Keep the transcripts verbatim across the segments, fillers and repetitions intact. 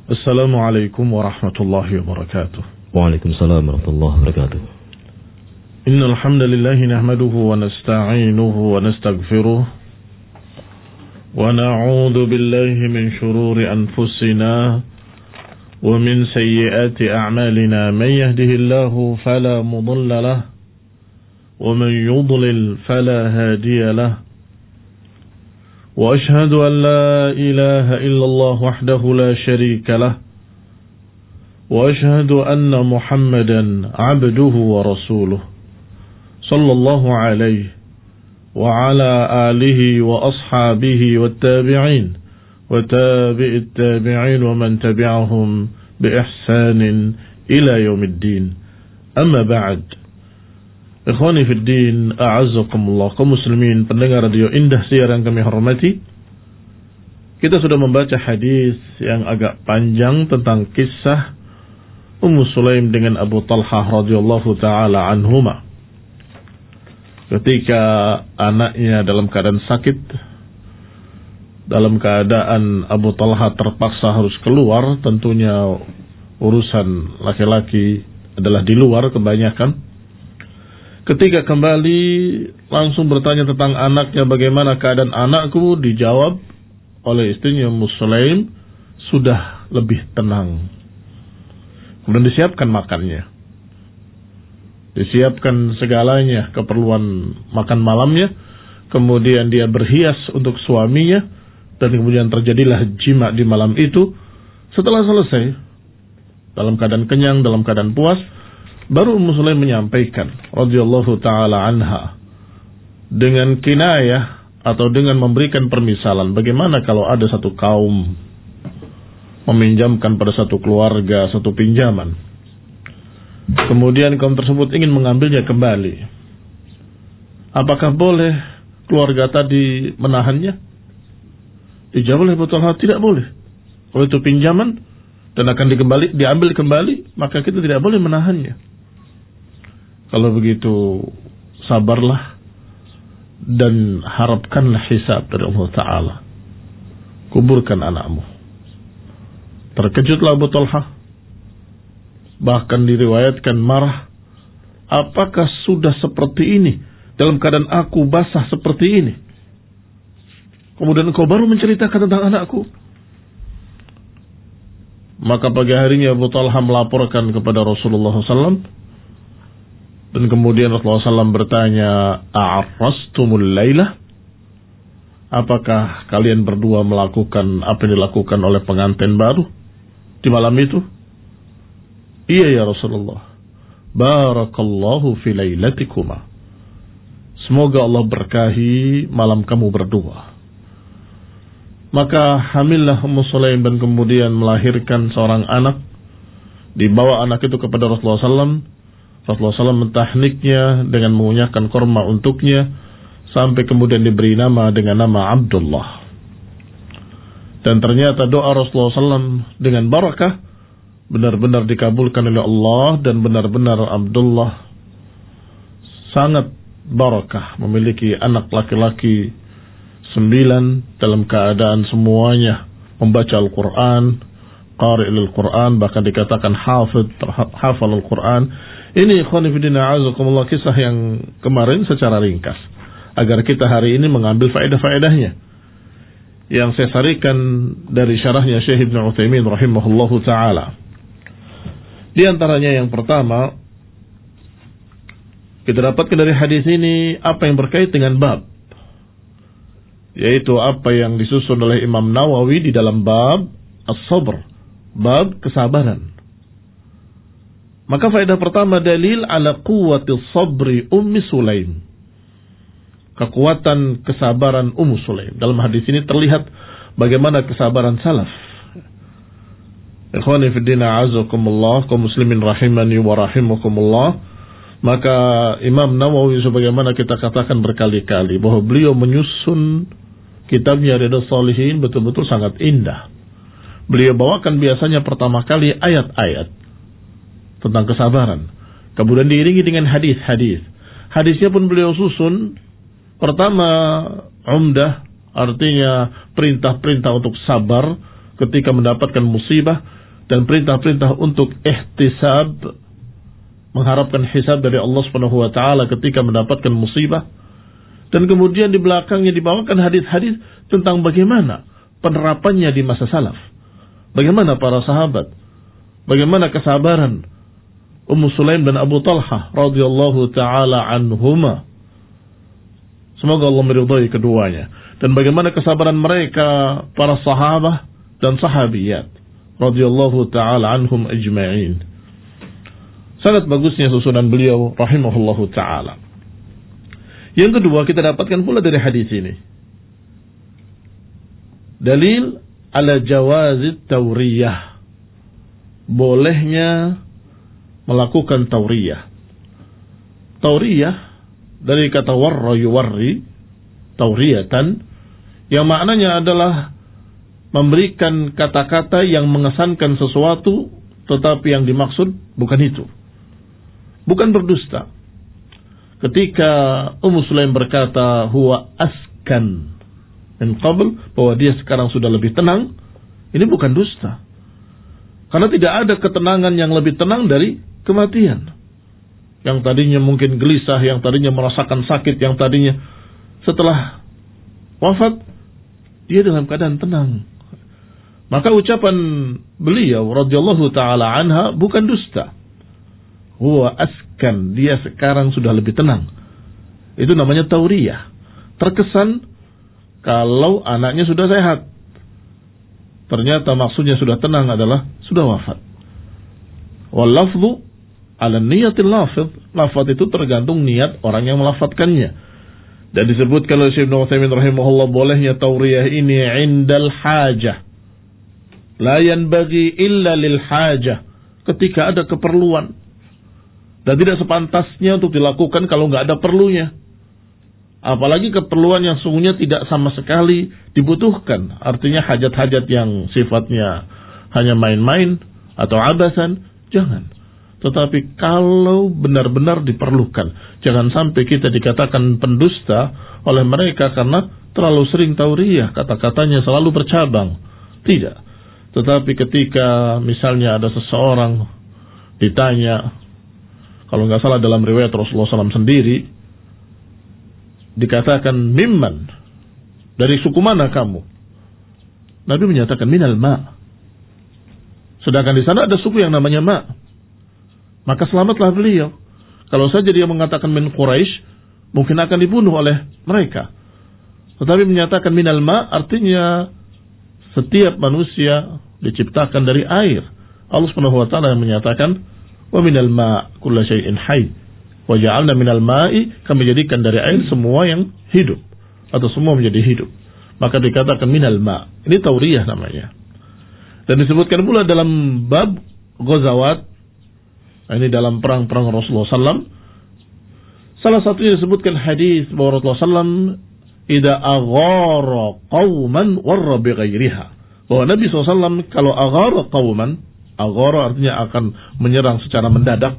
Assalamualaikum warahmatullahi wabarakatuh. Waalaikumsalam warahmatullahi wabarakatuh. Innal hamdalillah nahmaduhu wa nasta'inuhu wa nastaghfiruh wa na'udzu billahi min shururi anfusina wa min sayyiati a'malina. Man yahdihillahu fala mudilla lahu wa man yudlil fala hadiya lahu. وأشهد أن لا إله إلا الله وحده لا شريك له وأشهد أن محمدا عبده ورسوله صلى الله عليه وعلى آله وأصحابه والتابعين وتابع التابعين ومن تبعهم بإحسان إلى يوم الدين. أما بعد, Ikhwani fiddin, a'azzakumullah, kaum muslimin pendengar radio Indah Siar yang kami hormati. Kita sudah membaca hadis yang agak panjang tentang kisah Ummu Sulaim dengan Abu Talhah radhiyallahu taala anhuma. Ketika anaknya dalam keadaan sakit, dalam keadaan Abu Talhah terpaksa harus keluar, tentunya urusan laki-laki adalah di luar kebanyakan. Ketika kembali langsung bertanya tentang anaknya, bagaimana keadaan anakku, dijawab oleh istrinya Ummu Sulaim, sudah lebih tenang. Kemudian disiapkan makannya, disiapkan segalanya, keperluan makan malamnya. Kemudian dia berhias untuk suaminya, dan kemudian terjadilah jima di malam itu. Setelah selesai, dalam keadaan kenyang, dalam keadaan puas, baru Ummu Sulaim menyampaikan radhiyallahu taala anha dengan kinayah atau dengan memberikan permisalan, bagaimana kalau ada satu kaum meminjamkan pada satu keluarga satu pinjaman, kemudian kaum tersebut ingin mengambilnya kembali, apakah boleh keluarga tadi menahannya? Dijawab oleh Abu Talhah, tidak boleh. Kalau itu pinjaman dan akan dikembali, diambil kembali, maka kita tidak boleh menahannya. Kalau begitu, sabarlah dan harapkanlah hisab dari Allah Ta'ala. Kuburkan anakmu. Terkejutlah Abu Talhah. Bahkan diriwayatkan marah. Apakah sudah seperti ini? Dalam keadaan aku basah seperti ini. Kemudian engkau baru menceritakan tentang anakku. Maka pagi harinya Abu Talhah melaporkan kepada Rasulullah shallallahu alaihi wasallam. Dan kemudian Rasulullah shallallahu alaihi wasallam bertanya, a'arrastumul lailah? Apakah kalian berdua melakukan apa yang dilakukan oleh pengantin baru di malam itu? Iya ya Rasulullah. Barakallahu fi lailatikuma. Semoga Allah berkahi malam kamu berdua. Maka hamillah Ummu Sulaim dan kemudian melahirkan seorang anak. Dibawa anak itu kepada Rasulullah shallallahu alaihi wasallam. Rasulullah shallallahu alaihi wasallam mentahniknya dengan mengunyahkan korma untuknya, sampai kemudian diberi nama dengan nama Abdullah. Dan ternyata doa Rasulullah shallallahu alaihi wasallam dengan barakah benar-benar dikabulkan oleh Allah, dan benar-benar Abdullah sangat barakah, memiliki anak laki-laki sembilan dalam keadaan semuanya membaca Al-Quran, qari' al-Quran, bahkan dikatakan hafid, hafal Al-Quran. Ini ikhwan fillah a'azakumullah, kisah yang kemarin secara ringkas, agar kita hari ini mengambil faedah-faedahnya yang saya sarikan dari syarahnya Syekh Ibnu Utsaimin rahimahullahu taala. Di antaranya yang pertama, kita dapatkan dari hadis ini apa yang berkait dengan bab, yaitu apa yang disusun oleh Imam Nawawi di dalam bab as-sabr, bab kesabaran. Maka faedah pertama, dalil ala quwwati sabri Ummi Sulaim, kekuatan kesabaran Ummu Sulaim. Dalam hadis ini terlihat bagaimana kesabaran salaf. Ikhwani fiddin a'azakumullah, kaum muslimin rahimani wa rahimakumullah. Maka Imam Nawawi, sebagaimana kita katakan berkali-kali, bahwa beliau menyusun kitabnya Riyadhus Shalihin betul-betul sangat indah. Beliau bawakan biasanya pertama kali ayat-ayat tentang kesabaran, kemudian diiringi dengan hadis-hadis. Hadisnya pun beliau susun, pertama umdah, artinya perintah-perintah untuk sabar, ketika mendapatkan musibah, dan perintah-perintah untuk ihtisab, mengharapkan hisab dari Allah Subhanahu wa taala ketika mendapatkan musibah. Dan kemudian di belakangnya dibawakan hadis-hadis tentang bagaimana penerapannya di masa salaf. Bagaimana para sahabat, bagaimana kesabaran Ummu Sulaim dan Abu Talhah radhiyallahu taala anhuma. Semoga Allah meridhai keduanya. Dan bagaimana kesabaran mereka para sahabat dan sahabiyat radhiyallahu taala anhum ajma'in. Sangat bagusnya susunan beliau rahimahullahu taala. Yang kedua, kita dapatkan pula dari hadis ini dalil ala jawazit tawriyah, bolehnya melakukan tawriyah. Tawriyah dari kata warra yuwarri, tawriyatan, yang maknanya adalah memberikan kata-kata yang mengesankan sesuatu, tetapi yang dimaksud bukan itu, bukan berdusta. Ketika Ummu Sulaim berkata huwa askan min qabl, bahwa dia sekarang sudah lebih tenang, ini bukan dusta. Karena tidak ada ketenangan yang lebih tenang dari kematian. Yang tadinya mungkin gelisah, yang tadinya merasakan sakit, yang tadinya setelah wafat dia dalam keadaan tenang. Maka ucapan beliau radhiyallahu taala anha bukan dusta. Huwa askan, dia sekarang sudah lebih tenang. Itu namanya tauriyah. Terkesan kalau anaknya sudah sehat, ternyata maksudnya sudah tenang adalah sudah wafat. Wal lafzu ala niyatil lafaz. Lafaz itu tergantung niat orang yang melafadzkannya. Dan disebutkan oleh Syekh Ibnu Utsaimin rahimahullah, bolehnya tauriyah ini indal hajah. La yanbaghi illa lil hajah, ketika ada keperluan. Dan tidak sepantasnya untuk dilakukan kalau nggak ada perlunya. Apalagi keperluan yang sungguhnya tidak sama sekali dibutuhkan. Artinya hajat-hajat yang sifatnya hanya main-main atau abasan, jangan. Tetapi kalau benar-benar diperlukan, jangan sampai kita dikatakan pendusta oleh mereka karena terlalu sering tauriyah, kata-katanya selalu bercabang. Tidak. Tetapi ketika misalnya ada seseorang ditanya, kalau nggak salah dalam riwayat Rasulullah shallallahu alaihi wasallam sendiri, dikatakan mimman, dari suku mana kamu? Nabi menyatakan minal ma. Sedangkan di sana ada suku yang namanya ma. Maka selamatlah beliau. Kalau saja dia mengatakan min Quraisy, mungkin akan dibunuh oleh mereka. Tetapi menyatakan minal ma artinya setiap manusia diciptakan dari air. Allah Subhanahu wa taala yang menyatakan wa minal ma' kullu syai'in hayy wa ja'alna minal ma'i, kami jadikan dari air semua yang hidup atau semua menjadi hidup. Maka dikatakan minal ma'. Ini tauriyah namanya. Dan disebutkan pula dalam bab ghazawat, ini dalam perang-perang Rasulullah sallallahu alaihi wasallam. Salah satunya disebutkan hadis bahwa Rasulullah sallallahu alaihi wasallam idza aghara qauman warra bi ghairiha. Bahwa Nabi sallallahu alaihi wasallam kalau aghara qauman, aghara artinya akan menyerang secara mendadak,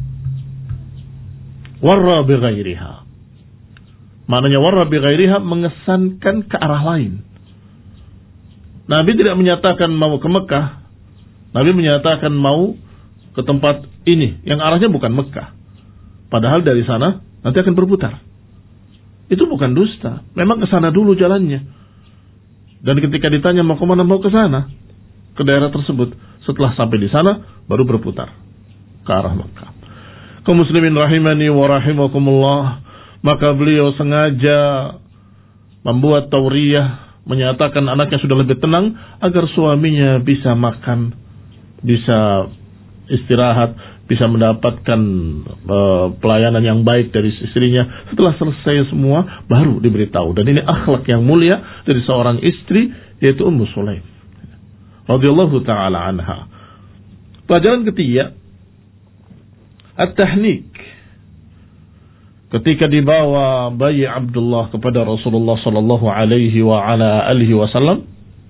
warra bi ghairiha. Maknanya warra bi ghairiha mengesankan ke arah lain. Nabi tidak menyatakan mau ke Mekah. Nabi menyatakan mau ke tempat ini yang arahnya bukan Mekah. Padahal dari sana nanti akan berputar. Itu bukan dusta. Memang ke sana dulu jalannya. Dan ketika ditanya mau ke mana, mau ke sana, ke daerah tersebut. Setelah sampai di sana baru berputar ke arah Mekah. Kaum muslimin rahimani wa rahimakumullah, maka beliau sengaja membuat tauriyah, menyatakan anaknya sudah lebih tenang agar suaminya bisa makan, bisa istirahat, bisa mendapatkan uh, pelayanan yang baik dari istrinya. Setelah selesai semua baru diberitahu. Dan ini akhlak yang mulia dari seorang istri, yaitu Ummu Sulaim radhiyallahu taala anha. Pelajaran ketiga, at-tahnik. Ketika dibawa bayi Abdullah kepada Rasulullah sallallahu alaihi wa ala alihi wasallam,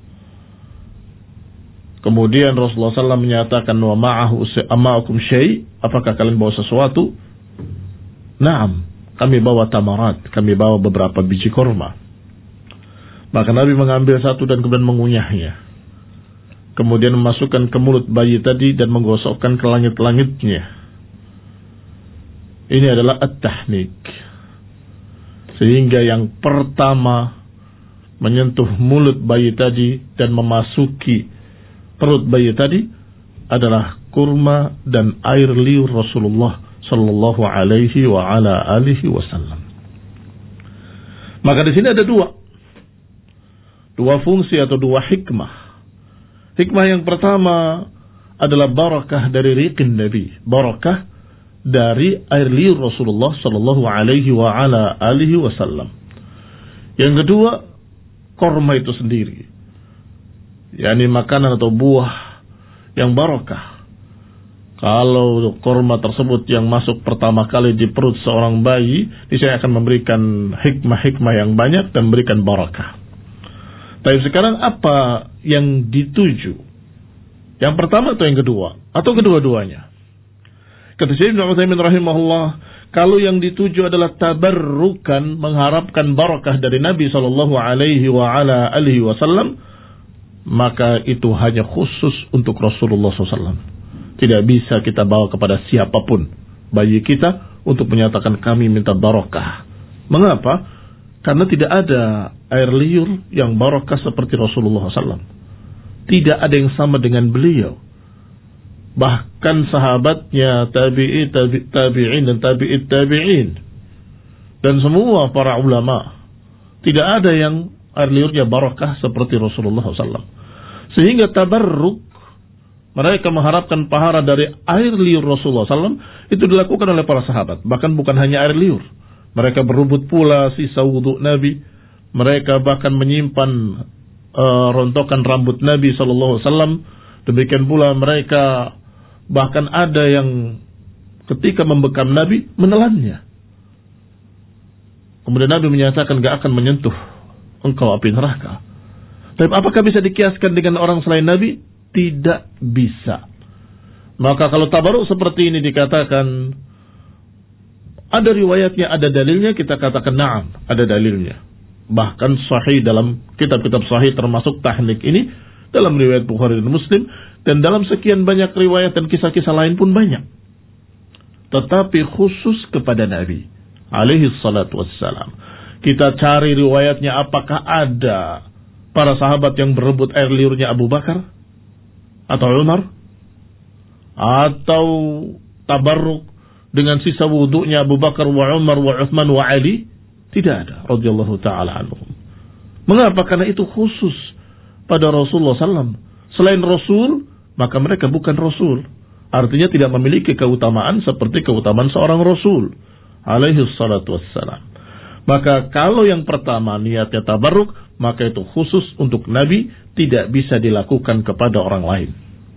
kemudian Rasulullah sallallahu alaihi wasallam menyatakan wa ma'ahu ama'akum syai', apakah kalian bawa sesuatu? Naam, kami bawa tamarat, kami bawa beberapa biji korma. Maka Nabi mengambil satu dan kemudian mengunyahnya. kemudian memasukkan ke mulut bayi tadi dan menggosokkan ke langit-langitnya. Ini adalah at-tahnik. Sehingga yang pertama menyentuh mulut bayi tadi dan memasuki perut bayi tadi adalah kurma dan air liur Rasulullah sallallahu alaihi wa ala alihi wasallam. Maka di sini ada dua dua fungsi atau dua hikmah. Hikmah yang pertama adalah barakah dari riqin Nabi, barakah dari air liur Rasulullah sallallahu alaihi wa ala alihi wasallam. Yang kedua, korma itu sendiri, yakni makanan atau buah yang barakah. Kalau korma tersebut yang masuk pertama kali di perut seorang bayi, niscaya akan memberikan hikmah-hikmah yang banyak dan memberikan barakah. Tapi sekarang apa yang dituju? Yang pertama atau yang kedua? Atau kedua-duanya? Kata Syekh Ibnu Utsaimin rahimahullah, kalau yang dituju adalah tabarrukan, mengharapkan barakah dari Nabi sallallahu alaihi wa ala alihi wasallam, maka itu hanya khusus untuk Rasulullah sallallahu alaihi wasallam. Tidak bisa kita bawa kepada siapapun bayi kita untuk menyatakan kami minta barakah. Mengapa? Karena tidak ada air liur yang barakah seperti Rasulullah sallallahu alaihi wasallam. Tidak ada yang sama dengan beliau. Bahkan sahabatnya, tabi'i, tabi, tabi'in dan tabi'it tabi'in, dan semua para ulama, tidak ada yang air liurnya barakah seperti Rasulullah sallallahu alaihi wasallam. Sehingga tabarruk, mereka mengharapkan pahala dari air liur Rasulullah sallallahu alaihi wasallam, itu dilakukan oleh para sahabat. Bahkan bukan hanya air liur, mereka berebut pula sisa wudhu Nabi. Mereka bahkan menyimpan uh, rontokan rambut Nabi sallallahu alaihi wasallam. Demikian pula mereka bahkan ada yang ketika membekam Nabi menelannya. Kemudian Nabi menyatakan gak akan menyentuh engkau api neraka. Tapi apakah bisa dikiaskan dengan orang selain Nabi? Tidak bisa. Maka kalau tabaruk seperti ini dikatakan ada riwayatnya, ada dalilnya, kita katakan na'am, ada dalilnya. Bahkan sahih dalam kitab-kitab sahih termasuk tahnik ini, dalam riwayat Bukhari dan Muslim, dan dalam sekian banyak riwayat dan kisah-kisah lain pun banyak. Tetapi khusus kepada Nabi alaihi salatu wassalam. Kita cari riwayatnya, apakah ada para sahabat yang berebut air liurnya Abu Bakar atau Umar, atau tabarruk dengan sisa wudunya Abu Bakar wa Umar wa Uthman wa Ali? Tidak ada, radhiyallahu ta'ala anhum. Mengapa? Karena itu khusus pada Rasulullah sallallahu alaihi wasallam. Selain Rasul, maka mereka bukan Rasul. Artinya tidak memiliki keutamaan seperti keutamaan seorang Rasul alaihi salatu wassalam. Maka kalau yang pertama niatnya tabarruk, maka itu khusus untuk Nabi, tidak bisa dilakukan kepada orang lain.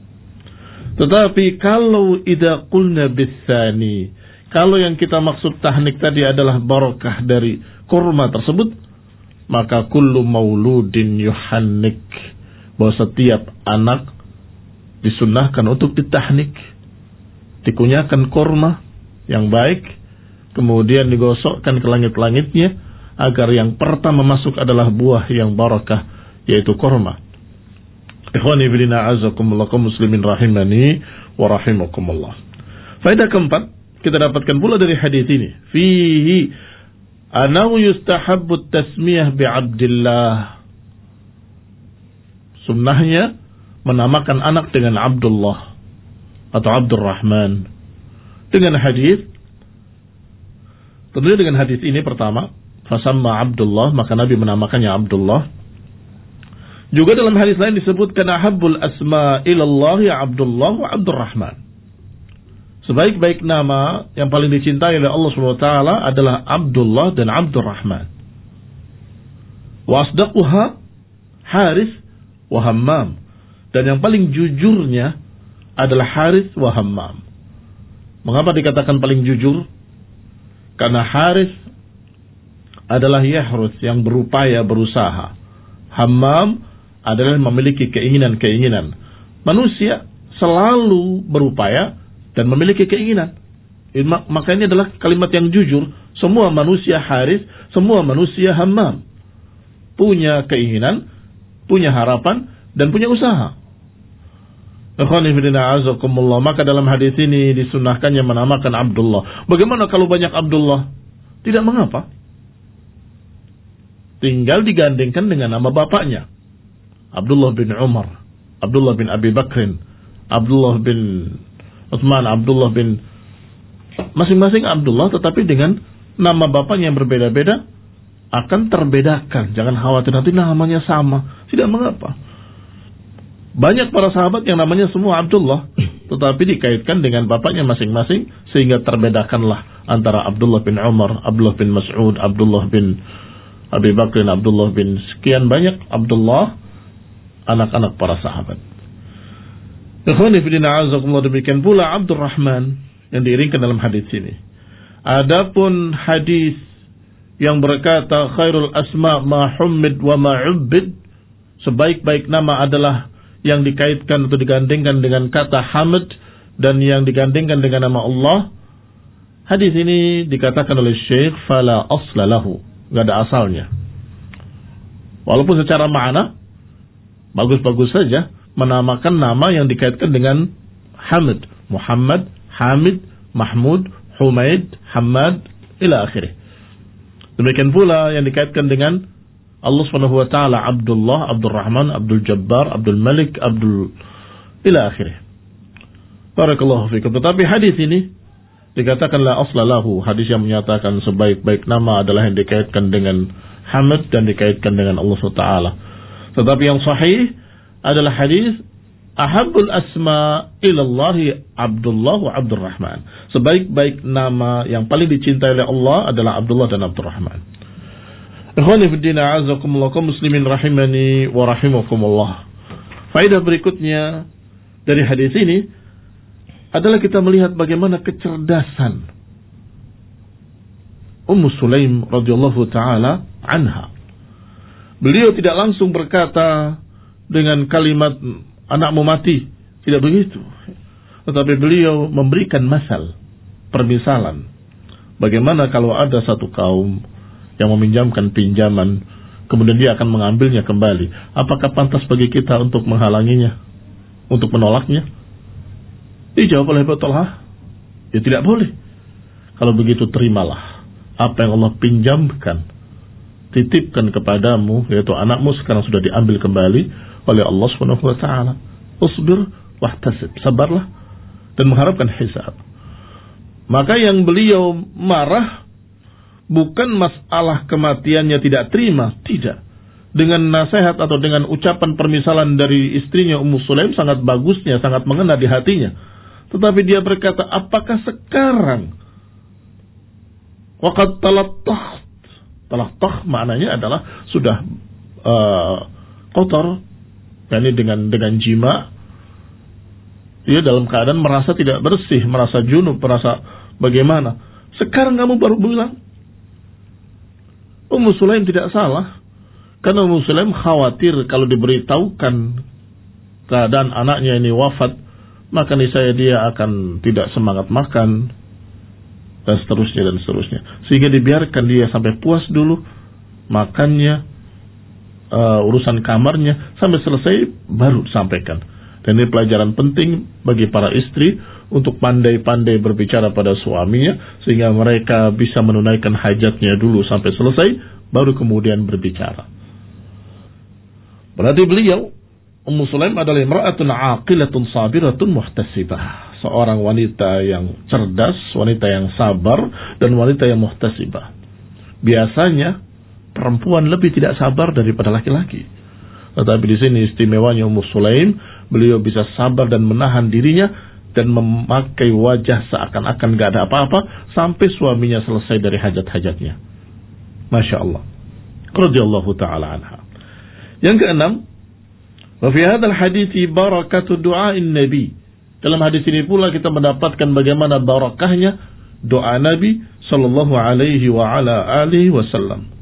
Tetapi kalau idza qulna bitsani, kalau yang kita maksud tahnik tadi adalah barakah dari kurma tersebut, maka kullu mauludin yuhannik, bahwa setiap anak disunnahkan untuk ditahnik, dikunyakan kurma yang baik, kemudian digosokkan ke langit-langitnya, agar yang pertama masuk adalah buah yang barakah, yaitu kurma. Ikhwani fillah azakumullah kaum muslimin rahimani wa rahimakumullah. Faedah keempat kita dapatkan pula dari hadis ini, fihi anau yustahabbu tasmiyah bi Abdillah. Sunnahnya menamakan anak dengan Abdullah atau Abdurrahman. Dengan hadis, tentunya dengan hadis ini pertama, fasamma Abdullah, maka Nabi menamakannya Abdullah. Juga dalam hadis lain disebutkan ahabbul asma ilallah ya Abdullah wa Abdurrahman. Sebaik-baik nama yang paling dicintai oleh Allah subhanahu wa taala adalah Abdullah dan Abdurrahman. Wa asdaquha Harith wa Hammam. Dan yang paling jujurnya adalah Harith wa Hammam. Mengapa dikatakan paling jujur? Karena Harith adalah yahrus, yang berupaya, berusaha. Hammam adalah memiliki keinginan-keinginan. Manusia selalu berupaya dan memiliki keinginan. Maka ini adalah kalimat yang jujur. Semua manusia Harith, semua manusia Hammam. Punya keinginan, punya harapan, dan punya usaha. Ikhwani fillah azakumullah, maka dalam hadis ini disunahkannya menamakan Abdullah. Bagaimana kalau banyak Abdullah? Tidak mengapa. Tinggal digandengkan dengan nama bapaknya. Abdullah bin Umar, Abdullah bin Abi Bakrin, Abdullah bin Utsman, Abdullah bin, masing-masing Abdullah, tetapi dengan nama bapaknya yang berbeda-beda akan terbedakan. Jangan khawatir nanti namanya sama. Tidak mengapa. Banyak para sahabat yang namanya semua Abdullah, tetapi dikaitkan dengan bapaknya masing-masing sehingga terbedakanlah antara Abdullah bin Umar, Abdullah bin Mas'ud, Abdullah bin Abi Bakrin, Abdullah bin sekian banyak Abdullah, anak-anak para sahabat. Ikhwani fillah azakumullah, demikian pula Abdurrahman yang diiringkan dalam hadis ini. Adapun hadis yang berkata khairul asma ma hummid wa ma ubbid, sebaik-baik nama adalah yang dikaitkan atau digandengkan dengan kata hamd dan yang digandengkan dengan nama Allah. Hadis ini dikatakan oleh Syekh fala asla lahu, enggak ada asalnya. Walaupun secara makna bagus-bagus saja menamakan nama yang dikaitkan dengan hamd, Muhammad, Hamid, Mahmud, Humaid, Hamad ila akhirih. Demikian pula yang dikaitkan dengan Allah Subhanahu wa taala, Abdullah, Abdurrahman, Abdul Jabbar, Abdul Malik, Abdul ila akhirih. Barakallahu fikum. Tetapi hadis ini dikatakan la asla lahu, hadis yang menyatakan sebaik-baik nama adalah yang dikaitkan dengan hamd dan dikaitkan dengan Allah Subhanahu wa taala. Tetapi yang sahih adalah hadis ahabbul asma ilallahi Abdullah wa Abdurrahman. Sebaik-baik nama yang paling dicintai oleh Allah adalah Abdullah dan Abdurrahman. Ikhwani fiddin a'azakumullah, kaum muslimin rahimani wa rahimakumullah. Faedah berikutnya dari hadis ini adalah kita melihat bagaimana kecerdasan Ummu Sulaim radhiyallahu taala anha. Beliau tidak langsung berkata dengan kalimat anakmu mati, tidak begitu. Tetapi beliau memberikan masal, permisalan. Bagaimana kalau ada satu kaum yang meminjamkan pinjaman, kemudian dia akan mengambilnya kembali. Apakah pantas bagi kita untuk menghalanginya, untuk menolaknya? Dijawab oleh Abu Talha, ya tidak boleh. Kalau begitu terimalah apa yang Allah pinjamkan, titipkan kepadamu, yaitu anakmu sekarang sudah diambil kembali oleh Allah Subhanahu wa taala. Usbir wahtasib, sabarlah dan mengharapkan hisab. Maka yang beliau marah bukan masalah kematiannya tidak terima, tidak. Dengan nasihat atau dengan ucapan permisalan dari istrinya Ummu Sulaim sangat bagusnya, sangat mengena di hatinya. Tetapi dia berkata, apakah sekarang waqad talattah, talattah maknanya adalah sudah uh, kotor, yakni dengan dengan jima, dia dalam keadaan merasa tidak bersih, merasa junub, merasa bagaimana. Sekarang kamu baru bilang. Ummu Sulaim tidak salah, karena Ummu Sulaim khawatir kalau diberitahukan keadaan anaknya ini wafat, maka niscaya dia akan tidak semangat makan dan seterusnya dan seterusnya. Sehingga dibiarkan dia sampai puas dulu makannya, uh, urusan kamarnya sampai selesai baru sampaikan. Dan ini pelajaran penting bagi para istri untuk pandai-pandai berbicara pada suaminya sehingga mereka bisa menunaikan hajatnya dulu sampai selesai baru kemudian berbicara. Berarti beliau Ummu Sulaim adalah imra'atun aqilatun sabiratun muhtasibah, seorang wanita yang cerdas, wanita yang sabar dan wanita yang muhtasibah. Biasanya perempuan lebih tidak sabar daripada laki-laki. Tetapi di sini istimewanya Ummu Sulaim, beliau bisa sabar dan menahan dirinya dan memakai wajah seakan-akan gak ada apa-apa sampai suaminya selesai dari hajat-hajatnya. Masya Allah. Radhiyallahu ta'ala anha. Yang keenam, wa fi hadzal hadithi barakatu du'ain nabi. Dalam hadis ini pula kita mendapatkan bagaimana barakahnya doa Nabi sallallahu alaihi wa ala alihi wasallam,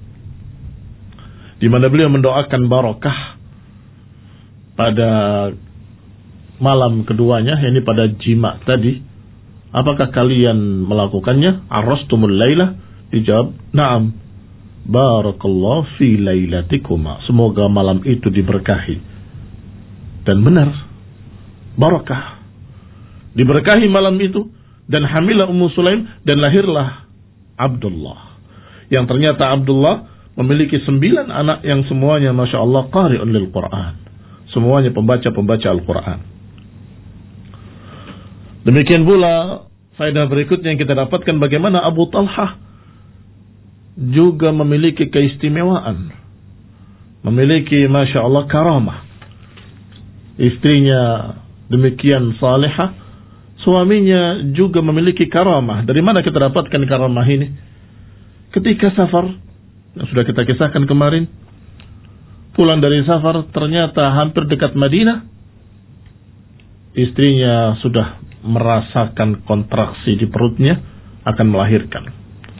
di mana beliau mendoakan barakah pada malam keduanya, yakni pada jima tadi. Apakah kalian melakukannya? Arrastumul lailah? Dijawab, na'am. Barakallahu fi lailatikuma. Semoga malam itu diberkahi. Dan benar, barakah. Diberkahi malam itu, dan hamilah Ummu Sulaim, dan lahirlah Abdullah. Yang ternyata Abdullah memiliki sembilan anak yang semuanya Masya Allah qari'un lil Quran. Semuanya pembaca-pembaca Al-Quran. Demikian pula faedah berikutnya yang kita dapatkan, bagaimana Abu Talhah juga memiliki keistimewaan, memiliki Masya Allah karamah. Istrinya demikian salihah, suaminya juga memiliki karamah. Dari mana kita dapatkan karamah ini? Ketika safar, yang sudah kita kisahkan kemarin, pulang dari safar, ternyata hampir dekat Madinah, istrinya sudah merasakan kontraksi di perutnya, akan melahirkan.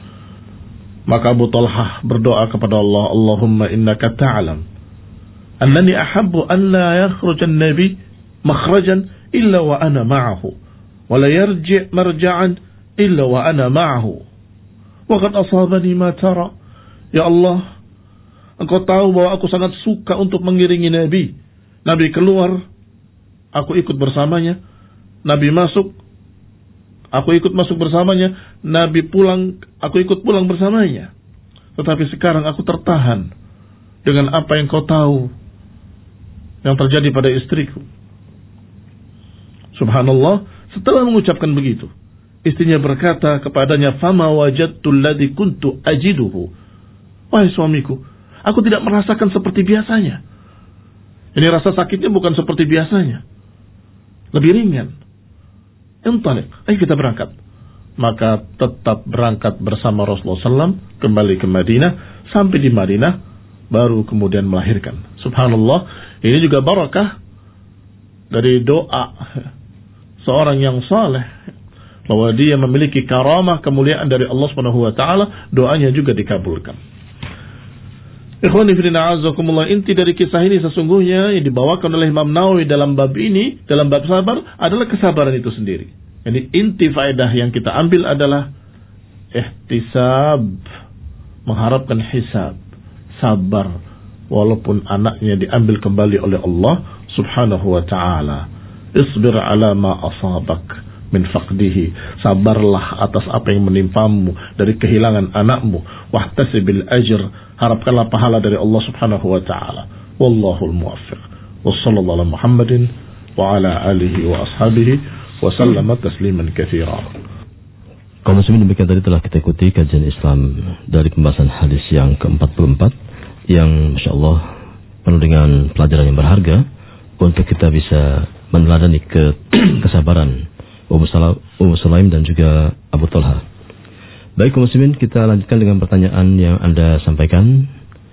Maka Abu Talhah berdoa kepada Allah, Allahumma innaka ta'alam annani ahabbu an la yakhruja an-nabi makhrajan illa wa ana ma'ahu wa la yarji' marja'an illa wa ana ma'ahu wa qad asabani ma tara. Ya Allah, Engkau tahu bahwa aku sangat suka untuk mengiringi Nabi. Nabi keluar, aku ikut bersamanya. Nabi masuk, aku ikut masuk bersamanya. Nabi pulang, aku ikut pulang bersamanya. Tetapi sekarang aku tertahan dengan apa yang kau tahu yang terjadi pada istriku. Subhanallah, setelah mengucapkan begitu, istrinya berkata kepadanya, "Fama wajadtu alladhi kuntu ajiduhu." Wahai suamiku, aku tidak merasakan seperti biasanya. Ini rasa sakitnya bukan seperti biasanya, lebih ringan. Intalik, ayo kita berangkat. Maka tetap berangkat bersama Rasulullah shallallahu alaihi wasallam kembali ke Madinah. Sampai di Madinah baru kemudian melahirkan. Subhanallah, ini juga barakah dari doa seorang yang saleh, bahwa dia memiliki karamah, kemuliaan dari Allah Subhanahu wa taala, doanya juga dikabulkan. Ikhwani fillah azakumullah, inti dari kisah ini sesungguhnya yang dibawakan oleh Imam Nawawi dalam bab ini, dalam bab sabar, adalah kesabaran itu sendiri. Jadi inti faedah yang kita ambil adalah ihtisab, mengharapkan hisab, sabar walaupun anaknya diambil kembali oleh Allah Subhanahu wa taala. Isbir ala ma asabak min faqdihi, sabarlah atas apa yang menimpamu dari kehilangan anakmu. Wahtasibil ajr, harapkanlah pahala dari Allah Subhanahu wa taala. Wallahul muwaffiq. Wassallallahu ala Muhammadin wa ala alihi wa ashabihi wa sallama tasliman katsira. Kaum muslimin, demikian tadi telah kita ikuti kajian Islam dari pembahasan hadis yang ke empat puluh empat yang masyaallah penuh dengan pelajaran yang berharga untuk kita bisa meneladani ke kesabaran Ummu Sulaim dan juga Abu Talha. Baik kaum muslimin, kita lanjutkan dengan pertanyaan yang Anda sampaikan.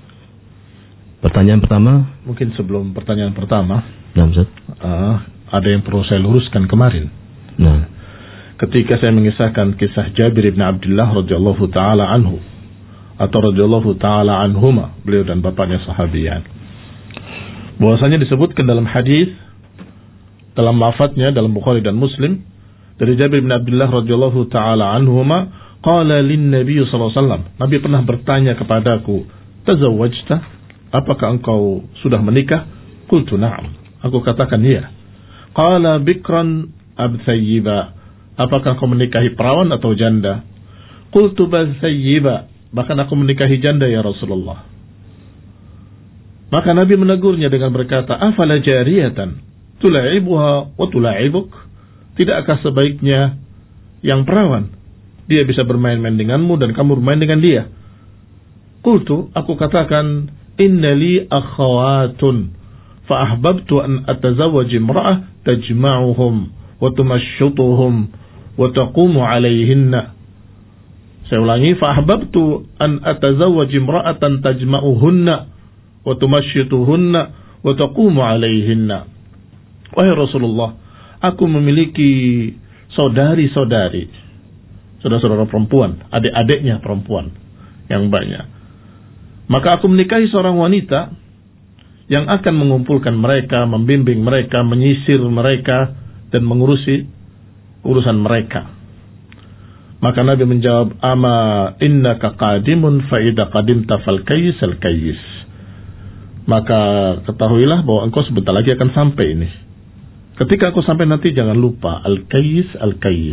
Pertanyaan pertama. Mungkin sebelum pertanyaan pertama, nah, Ustaz, uh, ada yang perlu saya luruskan kemarin. Nah, ketika saya mengisahkan kisah Jabir bin Abdullah radhiyallahu taala anhu atau radhiyallahu taala anhuma, beliau dan bapaknya sahabian, bahwasanya disebutkan dalam hadis, dalam lafadznya dalam Bukhari dan Muslim, dari Jabir bin Abdullah radhiyallahu taala anhuma, qala lin Nabi sallallahu alaihi wasallam, Nabi pernah bertanya kepadaku, tazawwajta, apakah engkau sudah menikah? Qultu na'am, aku katakan iya. Qala bikran ab thayyiba, apakah kau menikahi perawan atau janda? Qultu bal thayyiba, bahkan aku menikahi janda ya Rasulullah. Maka Nabi menegurnya dengan berkata, afala jariyatan tula'ibuha wa tula'ibuk, tidakkah sebaiknya yang perawan, dia bisa bermain-main denganmu dan kamu bermain dengan dia? Qultu, aku katakan, inna li akhawatun fa ahbabtu an atazawwaj imra'ah tajma'uhum wa tumashyutuhum wa taqumu 'alayhinna. Saya ulangi, fa ahbabtu an atazawwaj imra'atan tajma'uhunna wa tumashyituhunna wa taqumu 'alayhinna. Wahai Rasulullah, aku memiliki saudari-saudari, saudara-saudara perempuan, adik-adiknya perempuan yang banyak. Maka aku menikahi seorang wanita yang akan mengumpulkan mereka, membimbing mereka, menyisir mereka, dan mengurusi urusan mereka. Maka Nabi menjawab, ama innaka qadimun fa idza qadimta fal kayyis al kayyis. Maka ketahuilah bahwa engkau sebentar lagi akan sampai ini. Ketika aku sampai nanti jangan lupa al-kais, al-kais.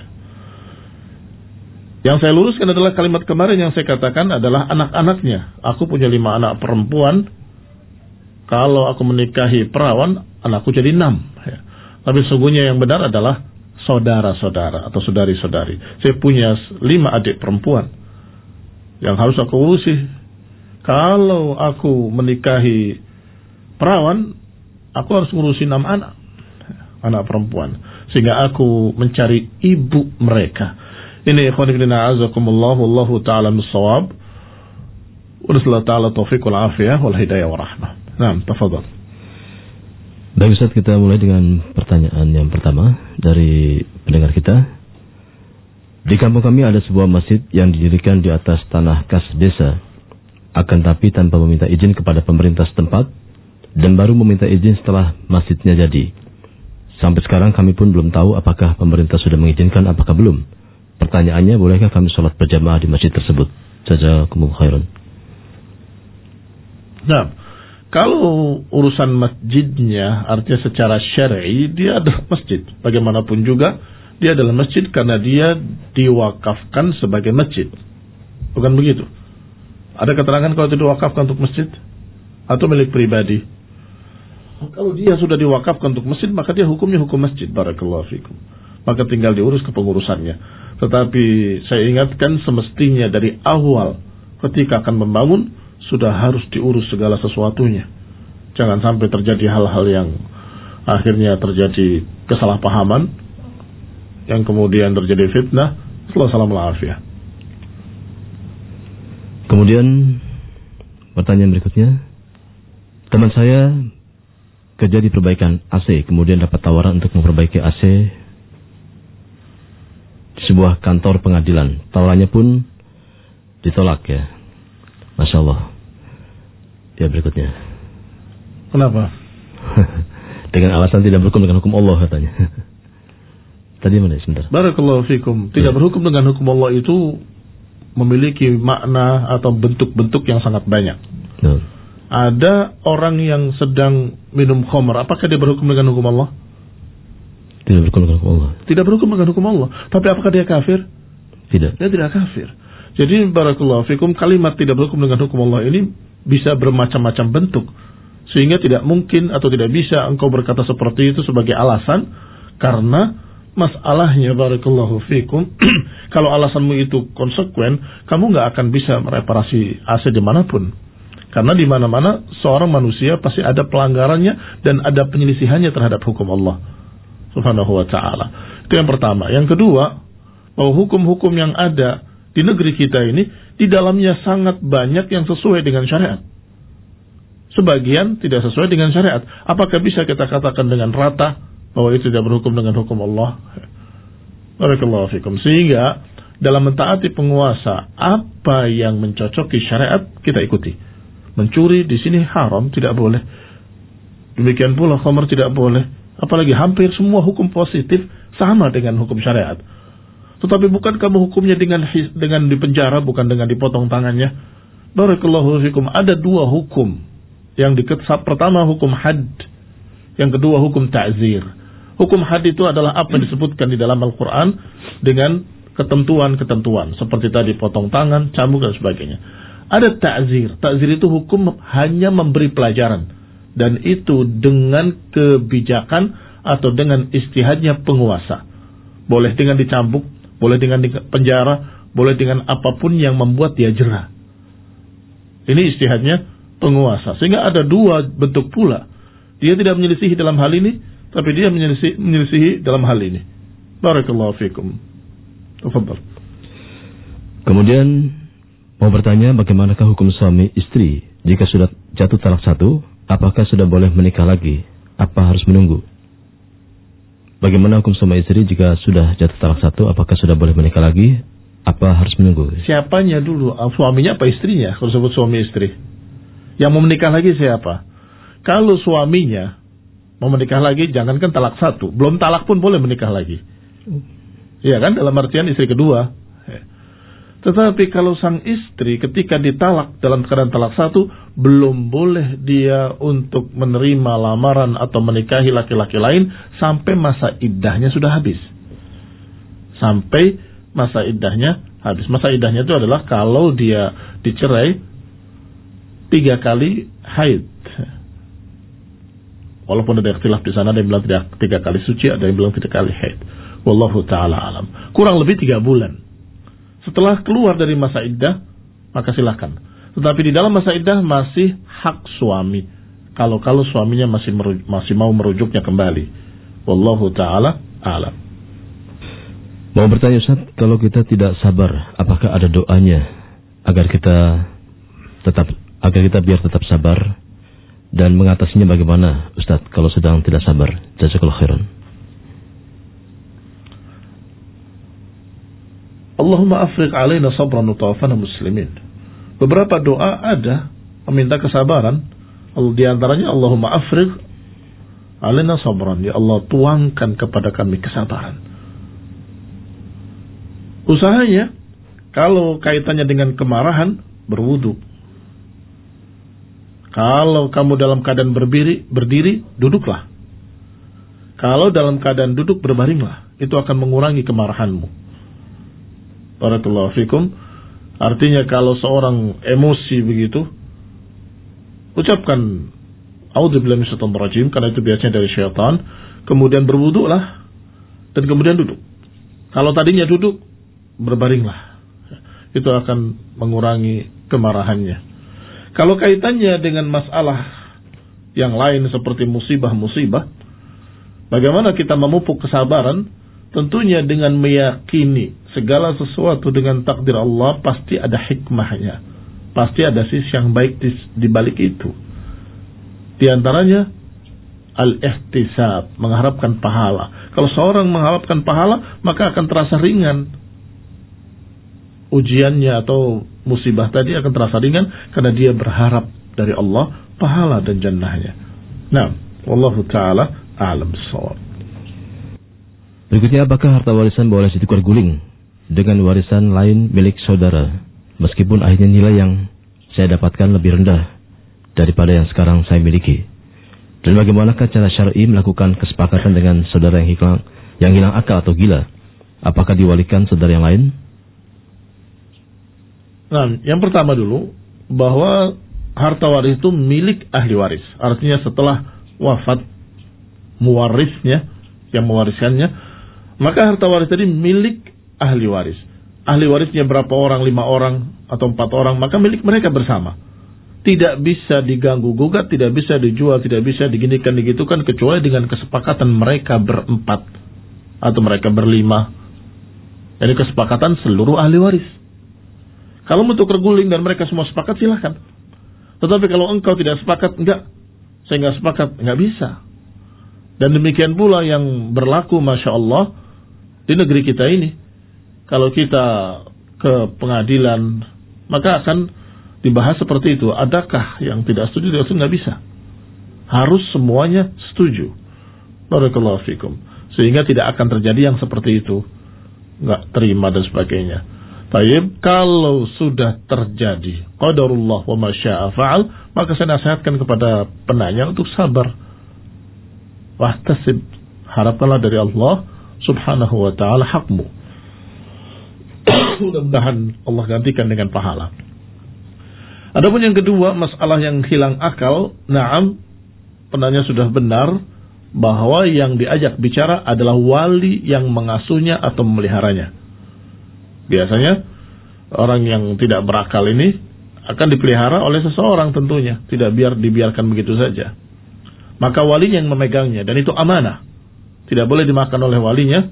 Yang saya luruskan adalah kalimat kemarin yang saya katakan adalah anak-anaknya. Aku punya lima anak perempuan. Kalau aku menikahi perawan, anakku jadi enam. Ya. Tapi sesungguhnya yang benar adalah saudara-saudara atau saudari-saudari. Saya punya lima adik perempuan yang harus aku urusi. Kalau aku menikahi perawan, aku harus ngurusi enam anak, anak perempuan. Sehingga aku mencari ibu mereka. Ini ikhwan fillah a'azakumullah wallahu ta'ala bis-shawab. Wa nasallahu ta'ala taufiq wal afiyah wal hidayah wa rahmah. Naam, tafadhal. Baik Ustaz, kita mulai dengan pertanyaan yang pertama dari pendengar kita. Di kampung kami ada sebuah masjid yang didirikan di atas tanah kas desa. Akan tapi tanpa meminta izin kepada pemerintah setempat dan baru meminta izin setelah masjidnya jadi. Sampai sekarang kami pun belum tahu apakah pemerintah sudah mengizinkan apakah belum. Pertanyaannya, bolehkah kami sholat berjamaah di masjid tersebut? Jazakumullah khairan. Nah, kalau urusan masjidnya artinya secara syar'i dia adalah masjid. Bagaimanapun juga dia adalah masjid karena dia diwakafkan sebagai masjid. Bukan begitu? Ada keterangan kalau itu diwakafkan untuk masjid atau milik pribadi? Kalau dia sudah diwakafkan untuk masjid, maka dia hukumnya hukum masjid. Barakallahu fikum. Maka tinggal diurus kepengurusannya. Tetapi saya ingatkan semestinya dari awal ketika akan membangun sudah harus diurus segala sesuatunya. Jangan sampai terjadi hal-hal yang akhirnya terjadi kesalahpahaman, yang kemudian terjadi fitnah. Assalamualaikum. Kemudian pertanyaan berikutnya, teman saya kerja di perbaikan A C, kemudian dapat tawaran untuk memperbaiki A C di sebuah kantor pengadilan. Tawarannya pun ditolak ya. Masya Allah. Ya berikutnya. Kenapa? Dengan alasan tidak berhukum dengan hukum Allah katanya. Tadi mana sebentar? Barakallahu fikum. Tidak ya. Berhukum dengan hukum Allah itu memiliki makna atau bentuk-bentuk yang sangat banyak. Ya. Ada orang yang sedang minum khamr, apakah dia berhukum dengan hukum Allah? Tidak berhukum dengan hukum Allah. Tidak berhukum dengan hukum Allah. Tapi apakah dia kafir? Tidak. Dia tidak kafir. Jadi barakallahu fikum, kalimat tidak berhukum dengan hukum Allah ini bisa bermacam-macam bentuk. Sehingga tidak mungkin atau tidak bisa engkau berkata seperti itu sebagai alasan. Karena masalahnya barakallahu fikum, kalau alasanmu itu konsekuen, kamu nggak akan bisa mereparasi A C dimanapun. Karena di mana-mana seorang manusia pasti ada pelanggarannya dan ada penyelisihannya terhadap hukum Allah Subhanahu wa ta'ala. Itu yang pertama. Yang kedua, bahwa hukum-hukum yang ada di negeri kita ini, di dalamnya sangat banyak yang sesuai dengan syariat. Sebagian tidak sesuai dengan syariat. Apakah bisa kita katakan dengan rata bahwa itu tidak berhukum dengan hukum Allah? Barakallahu fikum. Sehingga dalam mentaati penguasa, apa yang mencocoki syariat kita ikuti. Mencuri di sini haram, tidak boleh. Demikian pula khamr tidak boleh. Apalagi hampir semua hukum positif sama dengan hukum syariat. Tetapi bukan kamu hukumnya dengan dengan dipenjara, bukan dengan dipotong tangannya. Barakallahu fikum. Ada dua hukum. Yang diketap, pertama hukum had, yang kedua hukum ta'zir. Hukum had itu adalah apa yang disebutkan di dalam Al-Quran dengan ketentuan-ketentuan. Seperti tadi potong tangan, cambuk dan sebagainya. Ada ta'zir. Ta'zir itu hukum hanya memberi pelajaran. Dan itu dengan kebijakan atau dengan istihadnya penguasa. Boleh dengan dicambuk, boleh dengan penjara, boleh dengan apapun yang membuat dia jera. Ini istihadnya penguasa. Sehingga ada dua bentuk pula. Dia tidak menyelisihi dalam hal ini, tapi dia menyelisihi, menyelisihi dalam hal ini. Barakallahu fikum. Tafadhal. Kemudian mau bertanya, bagaimanakah hukum suami istri jika sudah jatuh talak satu? Apakah sudah boleh menikah lagi? Apa harus menunggu? Bagaimana hukum suami istri jika sudah jatuh talak satu? Apakah sudah boleh menikah lagi? Apa harus menunggu? Siapanya dulu? Suaminya apa istrinya? Kalau sebut suami istri. Yang mau menikah lagi siapa? Kalau suaminya mau menikah lagi, jangankan talak satu. Belum talak pun boleh menikah lagi. Iya kan? Dalam artian istri kedua. Tetapi kalau sang istri ketika ditalak dalam keadaan talak satu, belum boleh dia untuk menerima lamaran atau menikahi laki-laki lain sampai masa iddahnya sudah habis. Sampai masa iddahnya habis. Masa iddahnya itu adalah kalau dia dicerai tiga kali haid. Walaupun ada ikhtilaf di sana, ada yang bilang tidak tiga kali suci, ada yang bilang tiga kali haid. Wallahu ta'ala alam. Kurang lebih tiga bulan. Setelah keluar dari masa iddah, maka silakan. Tetapi di dalam masa iddah masih hak suami. Kalau-kalau suaminya masih meruj- masih mau merujuknya kembali. Wallahu ta'ala alam. Mau bertanya Ustaz, kalau kita tidak sabar, apakah ada doanya agar kita tetap agar kita biar tetap sabar, dan mengatasinya bagaimana Ustaz kalau sedang tidak sabar? Jazakallahu khairan. Allahumma afriq alaina sabran wa tawaffana muslimin. Beberapa doa ada meminta kesabaran. Di antaranya Allahumma afriq alaina sabran, ya Allah tuangkan kepada kami kesabaran. Usahanya kalau kaitannya dengan kemarahan, berwudu. Kalau kamu dalam keadaan berdiri, berdiri, duduklah. Kalau dalam keadaan duduk, berbaringlah. Itu akan mengurangi kemarahanmu. Barakallahu fikum. Artinya kalau seorang emosi begitu, ucapkan a'udzubillahi minasyaitonir rajim, karena itu biasanya dari syaitan, kemudian berwudulah dan kemudian duduk. Kalau tadinya duduk, berbaringlah. Itu akan mengurangi kemarahannya. Kalau kaitannya dengan masalah yang lain seperti musibah-musibah, bagaimana kita memupuk kesabaran? Tentunya dengan meyakini segala sesuatu dengan takdir Allah pasti ada hikmahnya. Pasti ada sisi yang baik di, di balik itu. Di antaranya al-ihtisab, mengharapkan pahala. Kalau seorang mengharapkan pahala, maka akan terasa ringan ujiannya atau musibah tadi akan terasa ringan karena dia berharap dari Allah pahala dan jannahnya. Nah, wallahu taala a'lam bissawab. Berikutnya, apakah harta warisan boleh ditukar guling dengan warisan lain milik saudara, meskipun akhirnya nilai yang saya dapatkan lebih rendah daripada yang sekarang saya miliki? Dan bagaimanakah cara syar'i melakukan kesepakatan dengan saudara yang hilang, yang hilang akal atau gila? Apakah diwalikan saudara yang lain? Nah, yang pertama dulu, bahwa harta waris itu milik ahli waris. Artinya setelah wafat muwarisnya, yang mewariskannya, maka harta waris tadi milik ahli waris. Ahli warisnya berapa orang, lima orang atau empat orang, maka milik mereka bersama. Tidak bisa diganggu gugat, tidak bisa dijual, tidak bisa diginikan, digitukan, kecuali dengan kesepakatan mereka berempat atau mereka berlima. Ini kesepakatan seluruh ahli waris. Kalau untuk reguling dan mereka semua sepakat, silahkan. Tetapi kalau engkau tidak sepakat, enggak, saya enggak sepakat, enggak bisa. Dan demikian pula yang berlaku, Masya Allah, di negeri kita ini. Kalau kita ke pengadilan, maka akan dibahas seperti itu. Adakah yang tidak setuju? Tidak setuju, nggak bisa. Harus semuanya setuju. Barakallahu fikum. Sehingga tidak akan terjadi yang seperti itu. Nggak terima dan sebagainya. Tayyib, kalau sudah terjadi qadarullah wa ma syaa fa'al, maka saya nasihatkan kepada penanya untuk sabar. Wahtasib, harapkanlah dari Allah subhanahu wa ta'ala hakmu. Mudah-mudahan Allah gantikan dengan pahala. Adapun yang kedua, masalah yang hilang akal, na'am, penanya sudah benar bahwa yang diajak bicara adalah wali yang mengasuhnya atau memeliharanya. Biasanya orang yang tidak berakal ini akan dipelihara oleh seseorang tentunya, tidak biar dibiarkan begitu saja. Maka walinya yang memegangnya, dan itu amanah. Tidak boleh dimakan oleh walinya,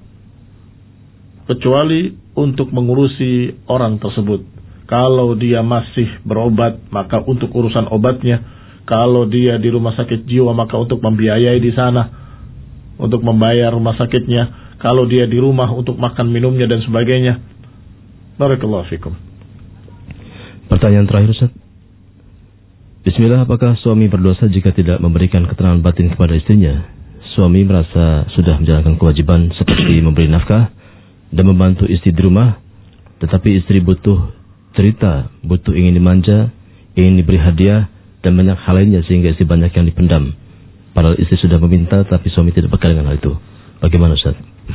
kecuali untuk mengurusi orang tersebut. Kalau dia masih berobat, maka untuk urusan obatnya. Kalau dia di rumah sakit jiwa, maka untuk membiayai di sana, untuk membayar rumah sakitnya. Kalau dia di rumah, untuk makan minumnya dan sebagainya. Barakallahu fikum. Pertanyaan terakhir, Ustaz. Bismillah, apakah suami berdosa jika tidak memberikan keterangan batin kepada istrinya? Suami merasa sudah menjalankan kewajiban seperti memberi nafkah dan membantu istri di rumah, tetapi istri butuh cerita, butuh ingin dimanja, ingin diberi hadiah, dan banyak hal lainnya sehingga istri banyak yang dipendam. Padahal istri sudah meminta, tapi suami tidak peka dengan hal itu. Bagaimana Ustaz?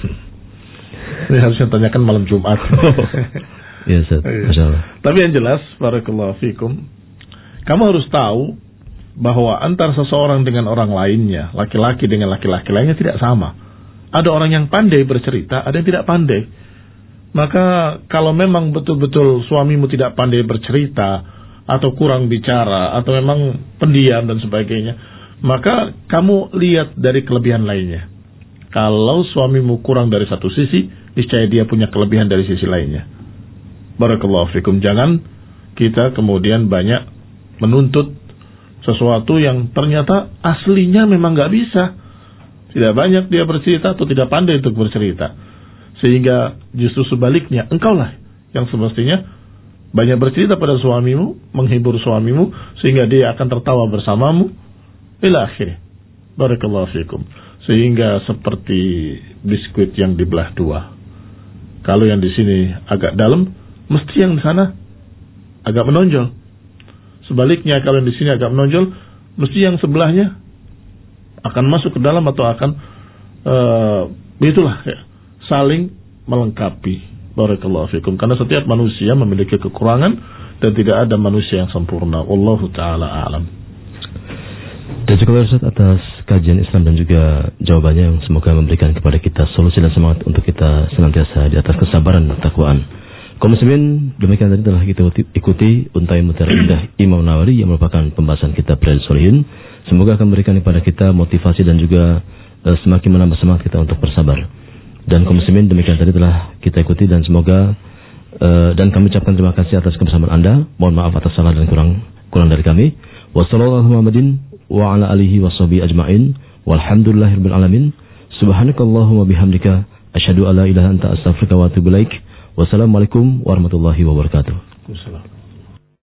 Ini harusnya tanyakan malam Jumat. Ya Ustaz, Masya Allah. Tapi yang jelas, barakallahu fikum, kamu harus tahu bahwa antara seseorang dengan orang lainnya, laki-laki dengan laki-laki lainnya tidak sama. Ada orang yang pandai bercerita, ada yang tidak pandai. Maka kalau memang betul-betul suamimu tidak pandai bercerita, atau kurang bicara, atau memang pendiam dan sebagainya, maka kamu lihat dari kelebihan lainnya. Kalau suamimu kurang dari satu sisi, niscaya dia punya kelebihan dari sisi lainnya. Barakallahu fikum. Jangan kita kemudian banyak menuntut sesuatu yang ternyata aslinya memang gak bisa. Tidak banyak dia bercerita atau tidak pandai untuk bercerita. Sehingga justru sebaliknya, engkaulah yang semestinya banyak bercerita pada suamimu, menghibur suamimu, sehingga dia akan tertawa bersamamu. Ila akhirnya. Barakallahu fikum. Sehingga seperti biskuit yang dibelah dua. Kalau yang di sini agak dalam, mesti yang di sana agak menonjol. Sebaliknya kalau yang di sini agak menonjol, mesti yang sebelahnya akan masuk ke dalam atau akan uh, itulah ya, saling melengkapi. Barakallahu fikum. Karena setiap manusia memiliki kekurangan dan tidak ada manusia yang sempurna. Wallahu taala a'lam. Dan cukup Ustaz atas kajian Islam dan juga jawabannya yang semoga memberikan kepada kita solusi dan semangat untuk kita senantiasa di atas kesabaran dan takwaan. Kaum muslimin, demikian tadi telah kita ikuti Untai Mutiara Indah Imam Nawawi yang merupakan pembahasan kitab Riyadhus Shalihin. Semoga akan memberikan kepada kita motivasi dan juga uh, semakin menambah semangat kita untuk bersabar. Dan kaum muslimin, demikian tadi telah kita ikuti dan semoga uh, dan kami ucapkan terima kasih atas kebersamaan Anda. Mohon maaf atas salah dan kurang kurang dari kami. Wassallallahu Muhammadin wa ala alihi washabihi ajma'in walhamdulillahirabbil alamin. Subhanakallahumma bihamdika asyhadu an la ilaha illa anta astaghfiruka wa atubu ilaik. Wassalamualaikum warahmatullahi wabarakatuh.